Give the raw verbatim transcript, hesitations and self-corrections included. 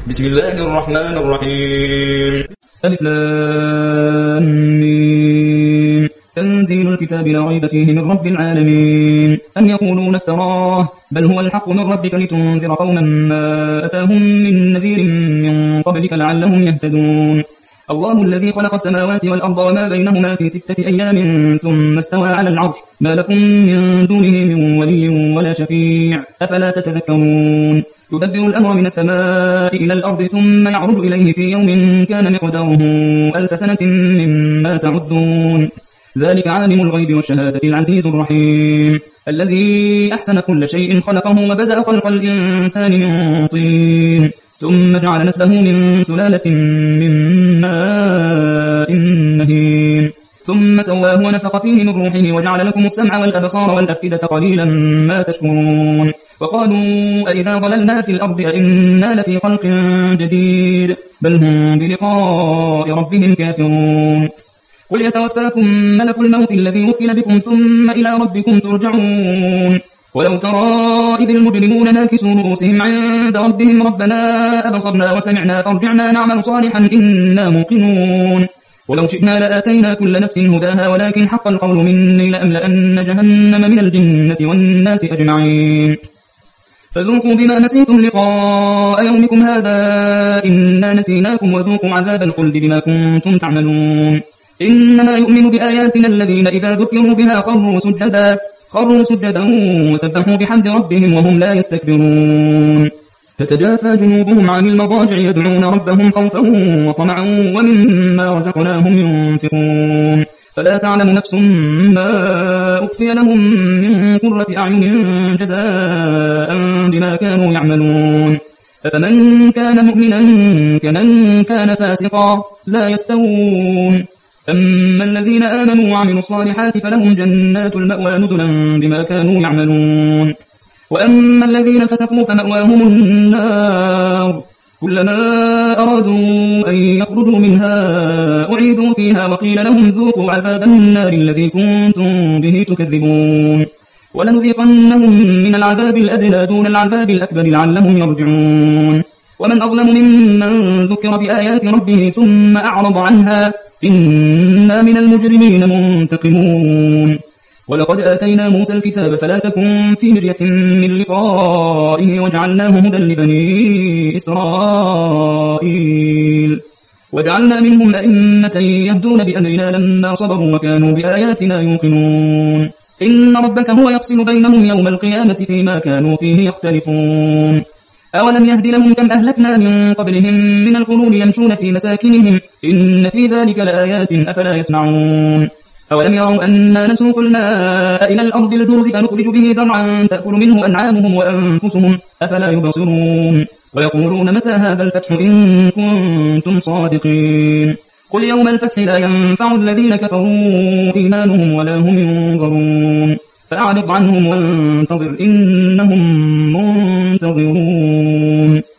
بسم الله الرحمن الرحيم. ألف لام ميم. تنزيل الكتاب لا ريب فيه من رب العالمين. أم يقولون افتراه بل هو الحق من ربك لتنذر قوما ما أتاهم من نذير من قبلك لعلهم يهتدون. الله الذي خلق السماوات والأرض وما بينهما في ستة أيام ثم استوى على العرش ما لكم من دونه من ولي ولا شفيع أفلا تتذكرون. يدبر الأمر من السماء إلى الأرض ثم يعرج إليه في يوم كان مقداره ألف سنة مما تعدون. ذلك عالم الغيب والشهادة العزيز الرحيم الذي أحسن كل شيء خلقه وبدأ خلق الإنسان من طين ثم جعل نسله من سلالة من ماء مهين ثم سواه ونفخ فيه من روحه وجعل لكم السمع والأبصار والأفئدة قليلا ما تشكرون. وقالوا أئذا ضللنا في الأرض أئنا لفي خلق جديد بل هم بلقاء ربهم كافرون. قل يتوفاكم ملك الموت الذي وكل بكم ثم إلى ربكم ترجعون. ولو ترى إذ المجرمون ناكسوا رؤوسهم عند ربهم ربنا أبصرنا وسمعنا فارجعنا نعمل صالحا إنا موقنون. ولو شئنا لآتينا كل نفس هداها ولكن حق القول مني لأملأن جهنم من الجنة والناس أجمعين. فذوقوا بما نسيتم لقاء يومكم هذا إنا نسيناكم وذوقوا عذاب الخلد بما كنتم تعملون. إنما يؤمن بآياتنا الذين إذا ذكروا بها خروا سجدا خروا سجدا وسبحوا بحمد ربهم وهم لا يستكبرون. تتجافى جنوبهم عن المضاجع يدعون ربهم خوفا وطمعا ومما رزقناهم ينفقون. فلا تعلم نفس ما أخفي لهم من قرة أعين جزاء بما كانوا يعملون. أفمن كان مؤمنا كمن كان فاسقا لا يستوون. أما الذين آمنوا وعملوا الصالحات فلهم جنات المأوى نزلا بما كانوا يعملون. وأما الذين فسقوا فمأواهم النار كلما أرادوا أن يخرجوا منها أعيدوا فيها وقيل لهم ذوقوا عذاب النار الذي كنتم به تكذبون. ولنذيقنهم من العذاب الأدنى دون العذاب الأكبر لعلهم يرجعون. ومن أظلم ممن ذكر بآيات ربه ثم أعرض عنها إنا من المجرمين منتقمون. ولقد آتينا موسى الكتاب فلا تكن في مرية من لقائه وجعلناه هدى لبني إسرائيل وجعلنا منهم أئمة يهدون بأمرنا لما صبروا وكانوا بآياتنا يوقنون. إن ربك هو يفصل بينهم يوم القيامة فيما كانوا فيه يختلفون. أولم يهد لهم كم أهلكنا من قبلهم من القرون يمشون في مساكنهم إن في ذلك لآيات أفلا يسمعون. أولم يروا أننا نسوق الماء إلى الأرض الجرز فنخرج به زرعا تأكل منه أنعامهم وأنفسهم أفلا يبصرون. ويقولون متى هذا الفتح إن كنتم صادقين. قل يوم الفتح لا ينفع الذين كفروا إيمانهم ولا هم ينظرون. فأعرض عنهم وانتظر إنهم منتظرون.